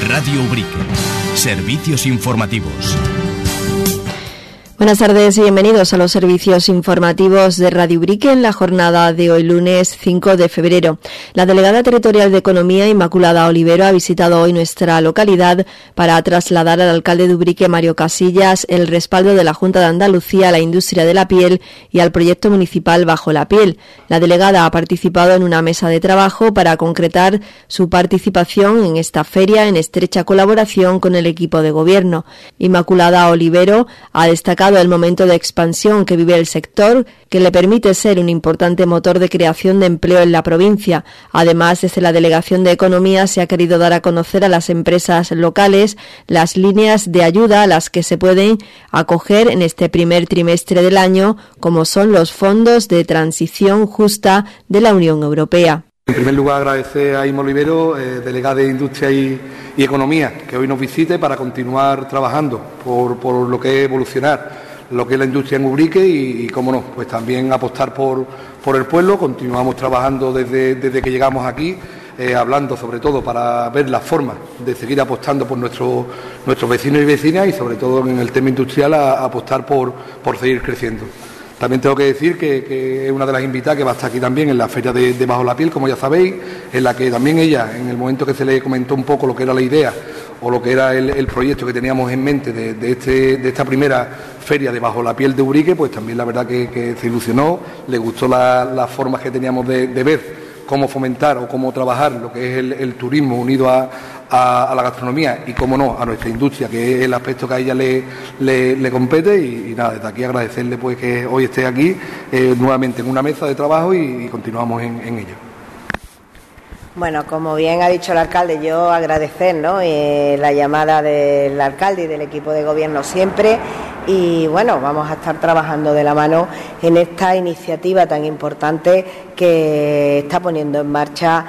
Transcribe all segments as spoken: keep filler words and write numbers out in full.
Radio Ubrique. Servicios informativos. Buenas tardes y bienvenidos a los servicios informativos de Radio Ubrique en la jornada de hoy lunes cinco de febrero. La delegada territorial de Economía, Inmaculada Olivero, ha visitado hoy nuestra localidad para trasladar al alcalde de Ubrique, Mario Casillas, el respaldo de la Junta de Andalucía a la industria de la piel y al proyecto municipal Bajo la Piel. La delegada ha participado en una mesa de trabajo para concretar su participación en esta feria en estrecha colaboración con el equipo de gobierno. Inmaculada Olivero ha destacado el momento de expansión que vive el sector, que le permite ser un importante motor de creación de empleo en la provincia. Además, desde la Delegación de Economía se ha querido dar a conocer a las empresas locales las líneas de ayuda a las que se pueden acoger en este primer trimestre del año, como son los fondos de transición justa de la Unión Europea. En primer lugar, agradecer a Inma Olivero, eh, delegada de Industria y, y Economía, que hoy nos visite para continuar trabajando por, por lo que es evolucionar lo que es la industria en Ubrique y, y cómo no, pues también apostar por, por el pueblo. Continuamos trabajando desde, desde que llegamos aquí, eh, hablando sobre todo para ver las formas de seguir apostando por nuestro, nuestros vecinos y vecinas y sobre todo en el tema industrial a, a apostar por, por seguir creciendo. También tengo que decir que, que es una de las invitadas que va a estar aquí también en la feria de, de Bajo la Piel, como ya sabéis, en la que también ella, en el momento que se le comentó un poco lo que era la idea o lo que era el, el proyecto que teníamos en mente de, de, este, de esta primera feria de Bajo la Piel de Ubrique, pues también la verdad que, que se ilusionó, le gustó la, las formas que teníamos de, de ver cómo fomentar o cómo trabajar lo que es el, el turismo unido a, a, a la gastronomía y, cómo no, a nuestra industria, que es el aspecto que a ella le, le, le compete y, y nada, desde aquí agradecerle pues que hoy esté aquí eh, nuevamente en una mesa de trabajo y, y continuamos en, en ello. Bueno, como bien ha dicho el alcalde, yo agradecer, ¿no?, eh, la llamada del alcalde y del equipo de gobierno siempre y bueno, vamos a estar trabajando de la mano en esta iniciativa tan importante que está poniendo en marcha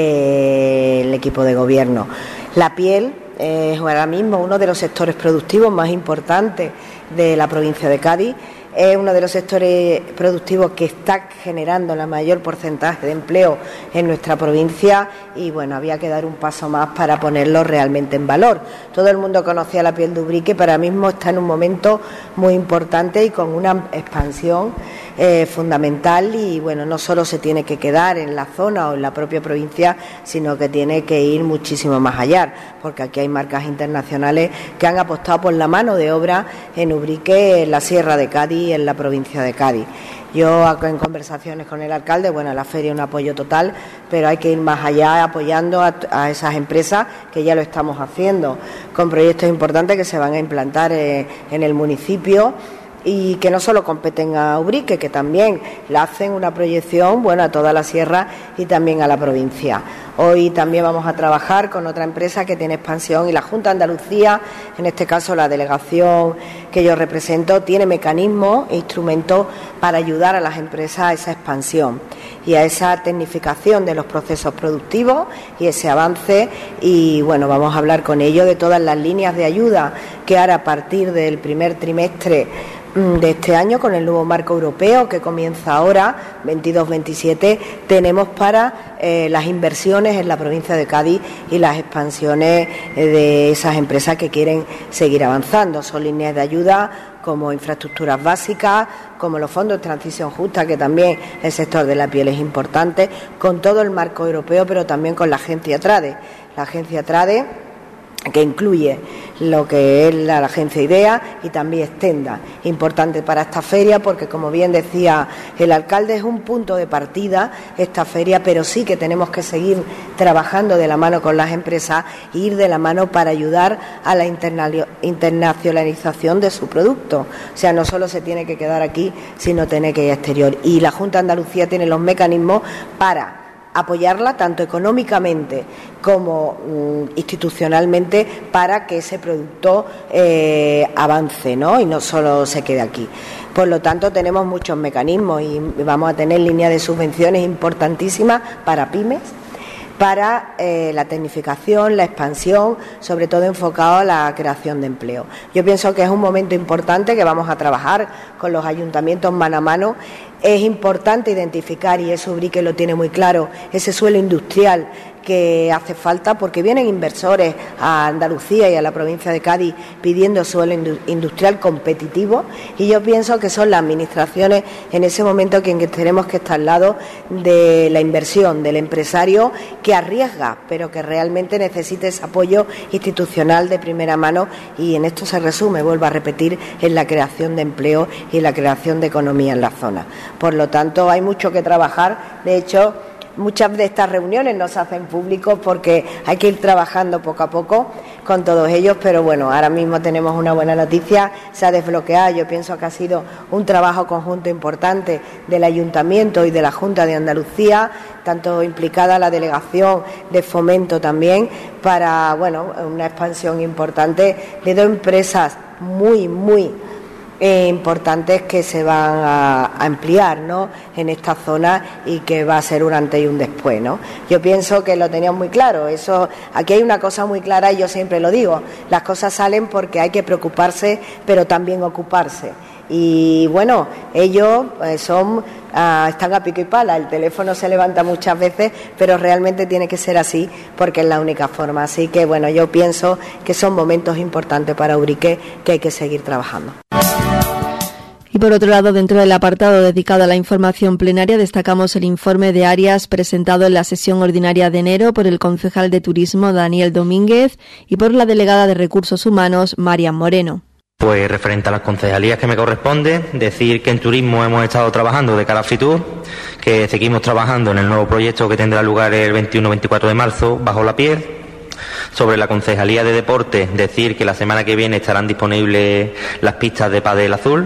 eh, el equipo de gobierno. La piel es ahora mismo uno de los sectores productivos más importantes de la provincia de Cádiz. Es uno de los sectores productivos que está generando la mayor porcentaje de empleo en nuestra provincia y bueno, había que dar un paso más para ponerlo realmente en valor. Todo el mundo conocía la piel de Ubrique, pero ahora mismo está en un momento muy importante y con una expansión eh, fundamental y bueno, no solo se tiene que quedar en la zona o en la propia provincia, sino que tiene que ir muchísimo más allá, porque aquí hay marcas internacionales que han apostado por la mano de obra en Ubrique, en la Sierra de Cádiz, en la provincia de Cádiz. Yo en conversaciones con el alcalde, bueno, la feria es un apoyo total, pero hay que ir más allá apoyando a, a esas empresas que ya lo estamos haciendo, con proyectos importantes que se van a implantar eh, en el municipio y que no solo competen a Ubrique, que también le hacen una proyección bueno a toda la sierra y también a la provincia. Hoy también vamos a trabajar con otra empresa que tiene expansión y la Junta de Andalucía, en este caso la delegación que yo represento, tiene mecanismos e instrumentos para ayudar a las empresas a esa expansión y a esa tecnificación de los procesos productivos y ese avance y bueno, vamos a hablar con ellos de todas las líneas de ayuda que ahora a partir del primer trimestre de este año, con el nuevo marco europeo que comienza ahora, veintidós veintisiete, tenemos para eh, las inversiones en la provincia de Cádiz y las expansiones eh, de esas empresas que quieren seguir avanzando. Son líneas de ayuda como infraestructuras básicas, como los fondos de transición justa, que también el sector de la piel es importante, con todo el marco europeo, pero también con la agencia TRADE. La agencia TRADE que incluye lo que es la, la agencia IDEA y también Extenda, importante para esta feria porque, como bien decía el alcalde, es un punto de partida esta feria, pero sí que tenemos que seguir trabajando de la mano con las empresas e ir de la mano para ayudar a la internacionalización de su producto. O sea, no solo se tiene que quedar aquí, sino tiene que ir exterior. Y la Junta de Andalucía tiene los mecanismos para apoyarla tanto económicamente como mm, institucionalmente para que ese producto eh, avance, ¿no? Y no solo se quede aquí. Por lo tanto, tenemos muchos mecanismos y vamos a tener líneas de subvenciones importantísimas para pymes, para eh, la tecnificación, la expansión, sobre todo enfocado a la creación de empleo. Yo pienso que es un momento importante que vamos a trabajar con los ayuntamientos mano a mano. Es importante identificar, y eso Ubrique lo tiene muy claro, ese suelo industrial que hace falta, porque vienen inversores a Andalucía y a la provincia de Cádiz pidiendo suelo industrial competitivo, y yo pienso que son las administraciones en ese momento quienes tenemos que estar al lado de la inversión, del empresario que arriesga, pero que realmente necesita ese apoyo institucional de primera mano, y en esto se resume, vuelvo a repetir, en la creación de empleo y en la creación de economía en la zona. Por lo tanto, hay mucho que trabajar. De hecho, muchas de estas reuniones no se hacen públicos porque hay que ir trabajando poco a poco con todos ellos, pero bueno, ahora mismo tenemos una buena noticia, se ha desbloqueado. Yo pienso que ha sido un trabajo conjunto importante del Ayuntamiento y de la Junta de Andalucía, tanto implicada la Delegación de Fomento también, para, bueno, una expansión importante de dos empresas muy, muy Eh, importantes que se van a, a ampliar, ¿no?, en esta zona, y que va a ser un antes y un después, ¿no? Yo pienso que lo tenían muy claro. Eso, aquí hay una cosa muy clara y yo siempre lo digo: las cosas salen porque hay que preocuparse, pero también ocuparse. Y bueno, ellos eh, son ah, están a pico y pala. El teléfono se levanta muchas veces, pero realmente tiene que ser así porque es la única forma. Así que bueno, yo pienso que son momentos importantes para Ubrique, que hay que seguir trabajando. Y por otro lado, dentro del apartado dedicado a la información plenaria, destacamos el informe de áreas presentado en la sesión ordinaria de enero por el concejal de Turismo, Daniel Domínguez, y por la delegada de Recursos Humanos, Marian Moreno. Pues referente a las concejalías que me corresponde, decir que en turismo hemos estado trabajando de cara a Fitur, que seguimos trabajando en el nuevo proyecto que tendrá lugar el veintiuno veinticuatro de marzo, Bajo la Piel. Sobre la concejalía de deporte, decir que la semana que viene estarán disponibles las pistas de pádel azul,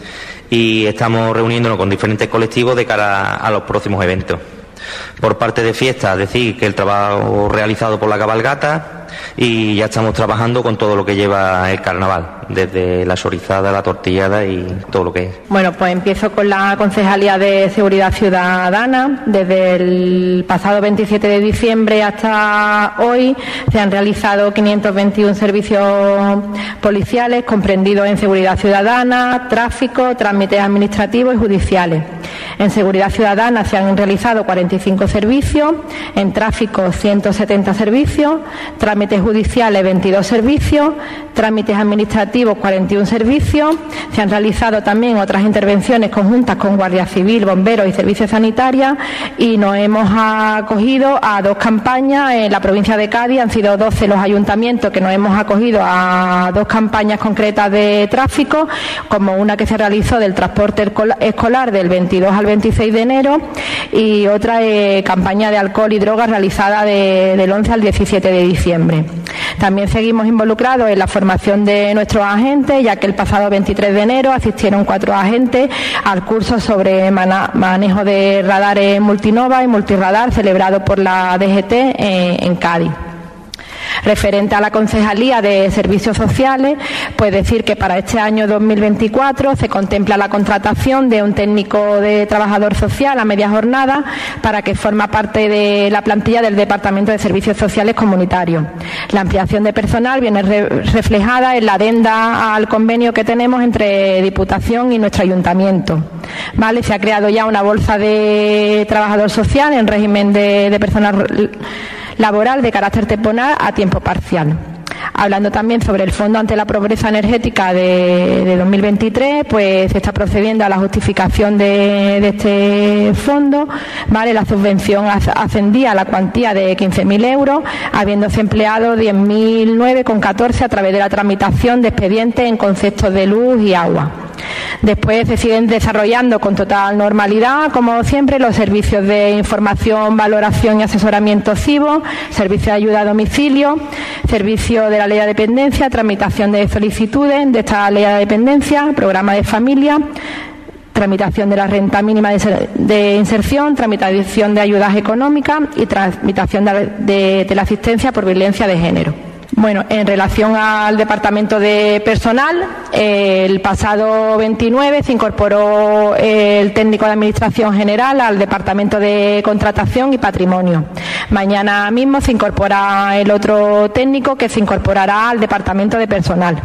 y estamos reuniéndonos con diferentes colectivos de cara a los próximos eventos. Por parte de fiestas, decir que el trabajo realizado por la cabalgata, y ya estamos trabajando con todo lo que lleva el carnaval, desde la chorizada, la tortillada y todo lo que es. Bueno, pues empiezo con la Concejalía de Seguridad Ciudadana. Desde el pasado veintisiete de diciembre hasta hoy se han realizado quinientos veintiuno servicios policiales comprendidos en seguridad ciudadana, tráfico, trámites administrativos y judiciales. En seguridad ciudadana se han realizado cuarenta y cinco servicios, en tráfico ciento setenta servicios, trámites judiciales veintidós servicios, trámites administrativos cuarenta y uno servicios. Se han realizado también otras intervenciones conjuntas con Guardia Civil, bomberos y servicios sanitarios, y nos hemos acogido a dos campañas en la provincia de Cádiz. Han sido doce los ayuntamientos que nos hemos acogido a dos campañas concretas de tráfico, como una que se realizó del transporte escolar del veintidós al veintiséis de enero, y otra eh, campaña de alcohol y drogas realizada de, del once al diecisiete de diciembre. También seguimos involucrados en la formación de nuestros agentes, ya que el pasado veintitrés de enero asistieron cuatro agentes al curso sobre manejo de radares multinova y multirradar celebrado por la D G T eh, en Cádiz. Referente a la Concejalía de Servicios Sociales, pues decir que para este año dos mil veinticuatro se contempla la contratación de un técnico de trabajador social a media jornada para que forma parte de la plantilla del Departamento de Servicios Sociales Comunitarios. La ampliación de personal viene re- reflejada en la adenda al convenio que tenemos entre Diputación y nuestro Ayuntamiento. Vale, se ha creado ya una bolsa de trabajador social en régimen de, de personal laboral de carácter temporal a tiempo parcial. Hablando también sobre el Fondo ante la Pobreza Energética de, de dos mil veintitrés, pues se está procediendo a la justificación de, de este fondo. Vale, la subvención ascendía a la cuantía de quince mil euros, habiéndose empleado diez mil nueve coma catorce a través de la tramitación de expedientes en conceptos de luz y agua. Después se siguen desarrollando con total normalidad, como siempre, los servicios de información, valoración y asesoramiento C I V O, servicio de ayuda a domicilio, servicio de la ley de dependencia, tramitación de solicitudes de esta ley de dependencia, programa de familia, tramitación de la renta mínima de inserción, tramitación de ayudas económicas y tramitación de, de teleasistencia por violencia de género. Bueno, en relación al departamento de personal, eh, el pasado veintinueve se incorporó el técnico de Administración General al departamento de Contratación y Patrimonio. Mañana mismo se incorpora el otro técnico que se incorporará al departamento de personal.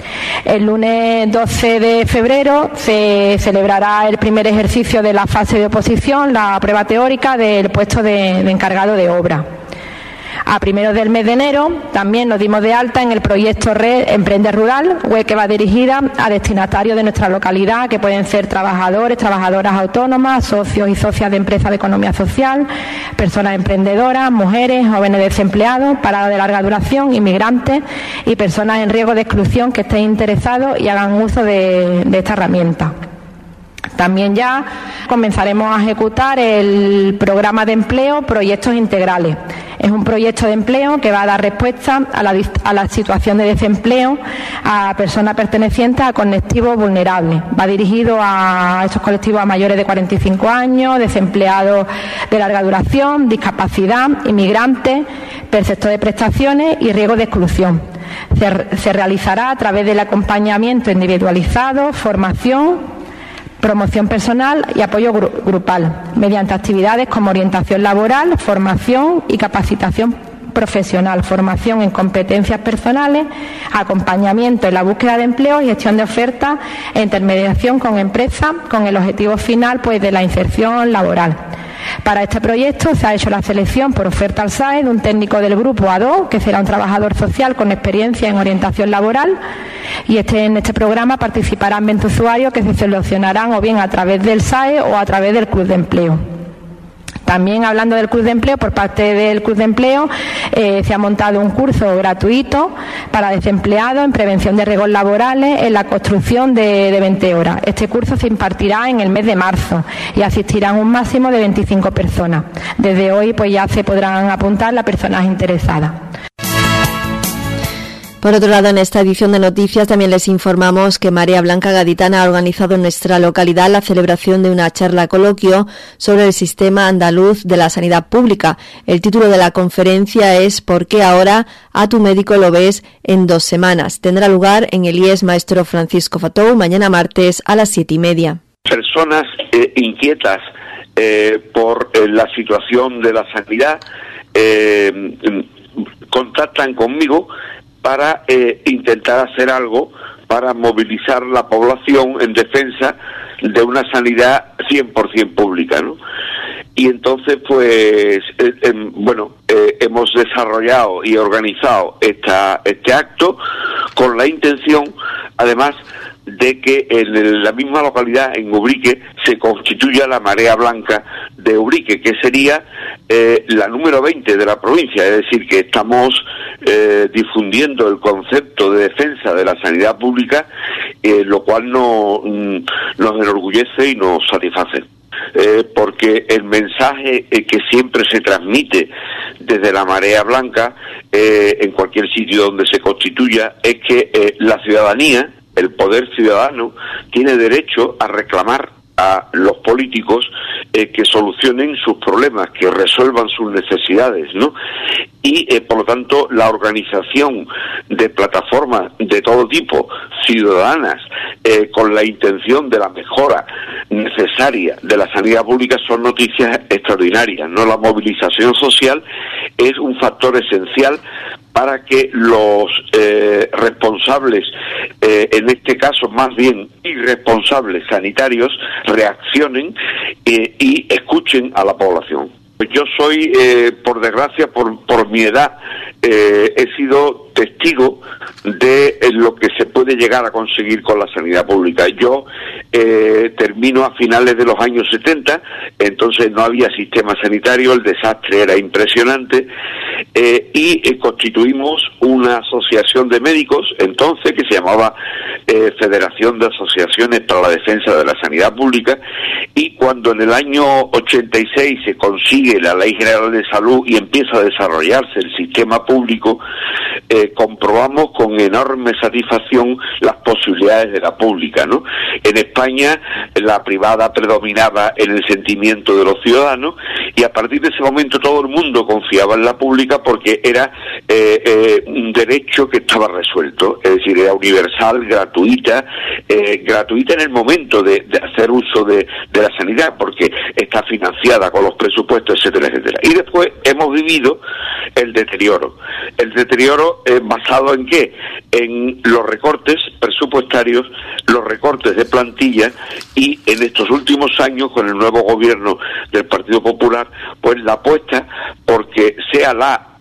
El lunes doce de febrero se celebrará el primer ejercicio de la fase de oposición, la prueba teórica del puesto de, de encargado de obra. A primeros del mes de enero también nos dimos de alta en el proyecto Red Emprende Rural, web que va dirigida a destinatarios de nuestra localidad, que pueden ser trabajadores, trabajadoras autónomas, socios y socias de empresas de economía social, personas emprendedoras, mujeres, jóvenes desempleados, parados de larga duración, inmigrantes y personas en riesgo de exclusión que estén interesados y hagan uso de, de esta herramienta. También ya comenzaremos a ejecutar el programa de empleo Proyectos Integrales. Es un proyecto de empleo que va a dar respuesta a la, a la situación de desempleo a personas pertenecientes a colectivos vulnerables. Va dirigido a estos colectivos a mayores de cuarenta y cinco años, desempleados de larga duración, discapacidad, inmigrantes, perceptor de prestaciones y riesgo de exclusión. Se, se realizará a través del acompañamiento individualizado, formación, promoción personal y apoyo gru- grupal, mediante actividades como orientación laboral, formación y capacitación profesional, formación en competencias personales, acompañamiento en la búsqueda de empleo, gestión de ofertas e intermediación con empresas con el objetivo final pues de la inserción laboral. Para este proyecto se ha hecho la selección por oferta al S A E de un técnico del grupo A dos, que será un trabajador social con experiencia en orientación laboral, y este, en este programa participarán veinte usuarios que se seleccionarán o bien a través del S A E o a través del Club de Empleo. También, hablando del Club de Empleo, por parte del Club de Empleo eh, se ha montado un curso gratuito para desempleados en prevención de riesgos laborales en la construcción de, de veinte horas. Este curso se impartirá en el mes de marzo y asistirán un máximo de veinticinco personas. Desde hoy pues ya se podrán apuntar las personas interesadas. Por otro lado, en esta edición de noticias también les informamos que Marea Blanca Gaditana ha organizado en nuestra localidad la celebración de una charla coloquio sobre el sistema andaluz de la sanidad pública. El título de la conferencia es ¿Por qué ahora a tu médico lo ves en dos semanas? Tendrá lugar en el I E S Maestro Francisco Fatou mañana martes a las siete y media. Personas eh, inquietas eh, por eh, la situación de la sanidad eh, contactan conmigo para eh, intentar hacer algo para movilizar la población en defensa de una sanidad cien por ciento pública, ¿no? Y entonces, pues, eh, eh, bueno, eh, hemos desarrollado y organizado esta, este acto con la intención, además, de que en la misma localidad, en Ubrique, se constituya la Marea Blanca de Ubrique, que sería eh, la número veinte de la provincia, es decir, que estamos eh, difundiendo el concepto de defensa de la sanidad pública, eh, lo cual no, mm, nos enorgullece y nos satisface. Eh, porque el mensaje eh, que siempre se transmite desde la Marea Blanca, eh, en cualquier sitio donde se constituya, es que eh, la ciudadanía, el poder ciudadano, tiene derecho a reclamar a los políticos eh, que solucionen sus problemas, que resuelvan sus necesidades, ¿no? Y, eh, por lo tanto, la organización de plataformas de todo tipo, ciudadanas, eh, con la intención de la mejora necesaria de la sanidad pública, son noticias extraordinarias, ¿no? La movilización social es un factor esencial para que los eh, responsables, eh, en este caso más bien irresponsables sanitarios, reaccionen eh, y escuchen a la población. Yo soy, eh, por desgracia, por, por mi edad, eh, he sido testigo de lo que se puede llegar a conseguir con la sanidad pública. Yo eh, termino a finales de los años setenta, entonces no había sistema sanitario, el desastre era impresionante, eh, y eh, constituimos una asociación de médicos, entonces, que se llamaba eh, Federación de Asociaciones para la Defensa de la Sanidad Pública, y cuando en el año ochenta y seis se consigue la Ley General de Salud y empieza a desarrollarse el sistema público, eh, comprobamos con enorme satisfacción las posibilidades de la pública, ¿no? En España la privada predominaba en el sentimiento de los ciudadanos, y a partir de ese momento todo el mundo confiaba en la pública porque era eh, eh, un derecho que estaba resuelto, es decir, era universal, gratuita, eh, gratuita en el momento de, de hacer uso de, de la sanidad, porque está financiada con los presupuestos, etcétera, etcétera. Y después hemos vivido el deterioro. El deterioro eh, basado en qué? En los recortes presupuestarios, los recortes de plantilla, y en estos últimos años, con el nuevo gobierno del Partido Popular, pues la apuesta porque sea la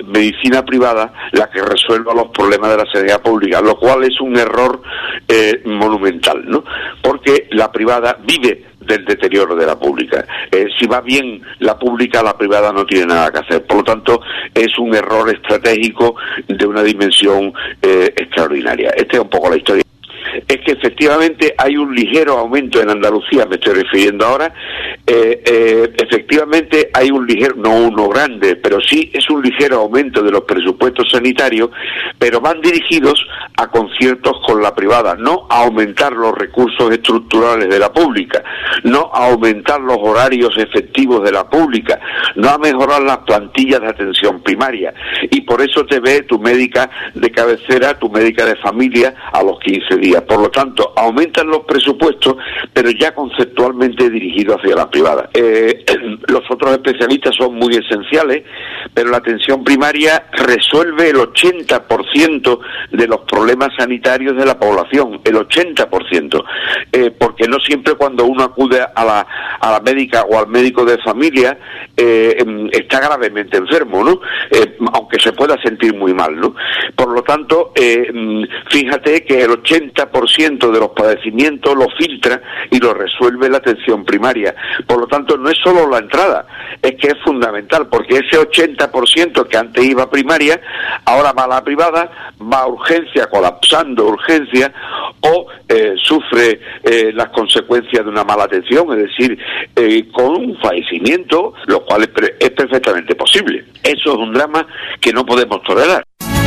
medicina privada la que resuelva los problemas de la sanidad pública, lo cual es un error eh, monumental, ¿no? Porque la privada vive del deterioro de la pública. Eh, si va bien la pública, la privada no tiene nada que hacer. Por lo tanto, es un error estratégico de una dimensión eh, extraordinaria. Esta es un poco la historia. Es que efectivamente hay un ligero aumento en Andalucía, me estoy refiriendo ahora, eh, eh, efectivamente hay un ligero, no uno grande, pero sí es un ligero aumento de los presupuestos sanitarios, pero van dirigidos a conciertos con la privada, no a aumentar los recursos estructurales de la pública, no a aumentar los horarios efectivos de la pública, no a mejorar las plantillas de atención primaria, y por eso te ve tu médica de cabecera, tu médica de familia a los quince días. Por lo tanto, aumentan los presupuestos, pero ya conceptualmente dirigidos hacia la privada. Eh, los otros especialistas son muy esenciales, pero la atención primaria resuelve el ochenta por ciento de los problemas sanitarios de la población, el ochenta por ciento, eh, porque no siempre cuando uno acude a la, a la médica o al médico de familia eh, está gravemente enfermo, ¿no? Eh, aunque se pueda sentir muy mal, ¿no? Por lo tanto, eh, fíjate que el ochenta por ciento de los padecimientos lo filtra y lo resuelve la atención primaria. Por lo tanto, no es solo la entrada, es que es fundamental, porque ese ochenta por ciento que antes iba a primaria, ahora va a la privada, va a urgencia, colapsando urgencia, o eh, sufre eh, las consecuencias de una mala atención, es decir, eh, con un fallecimiento, lo cual es, pre- es perfectamente posible. Eso es un drama que no podemos tolerar.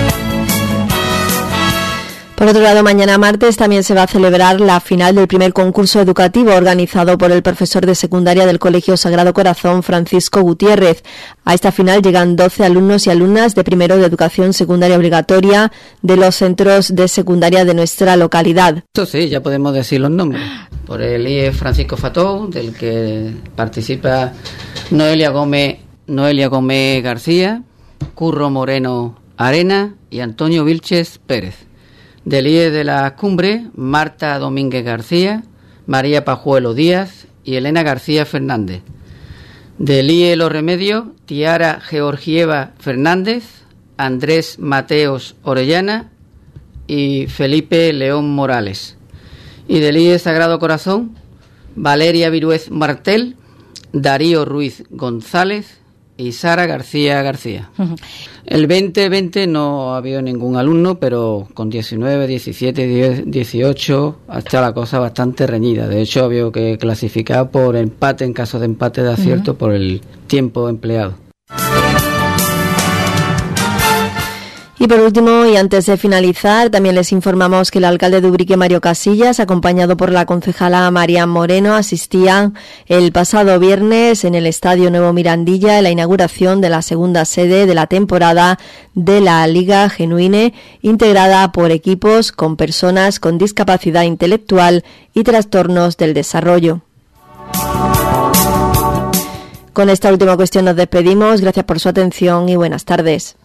Por otro lado, mañana martes también se va a celebrar la final del primer concurso educativo organizado por el profesor de secundaria del Colegio Sagrado Corazón, Francisco Gutiérrez. A esta final llegan doce alumnos y alumnas de primero de educación secundaria obligatoria de los centros de secundaria de nuestra localidad. Esto sí, ya podemos decir los nombres. Por el I E Francisco Fatou, del que participa Noelia Gómez, Noelia Gómez García, Curro Moreno Arena y Antonio Vilches Pérez. Del I E de la Cumbre, Marta Domínguez García, María Pajuelo Díaz y Elena García Fernández. Del I E Los Remedios, Tiara Georgieva Fernández, Andrés Mateos Orellana y Felipe León Morales. Y del I E Sagrado Corazón, Valeria Viruez Martel, Darío Ruiz González y Sara García García. Uh-huh. El veinte veinte no ha habido ningún alumno, pero con diecinueve, diecisiete, dieciocho está la cosa bastante reñida. De hecho, ha habido que clasificar por empate en caso de empate de acierto, uh-huh, por el tiempo empleado. Y por último, y antes de finalizar, también les informamos que el alcalde de Ubrique, Mario Casillas, acompañado por la concejala María Moreno, asistían el pasado viernes en el Estadio Nuevo Mirandilla a la inauguración de la segunda sede de la temporada de la Liga Genuine, integrada por equipos con personas con discapacidad intelectual y trastornos del desarrollo. Con esta última cuestión nos despedimos. Gracias por su atención y buenas tardes.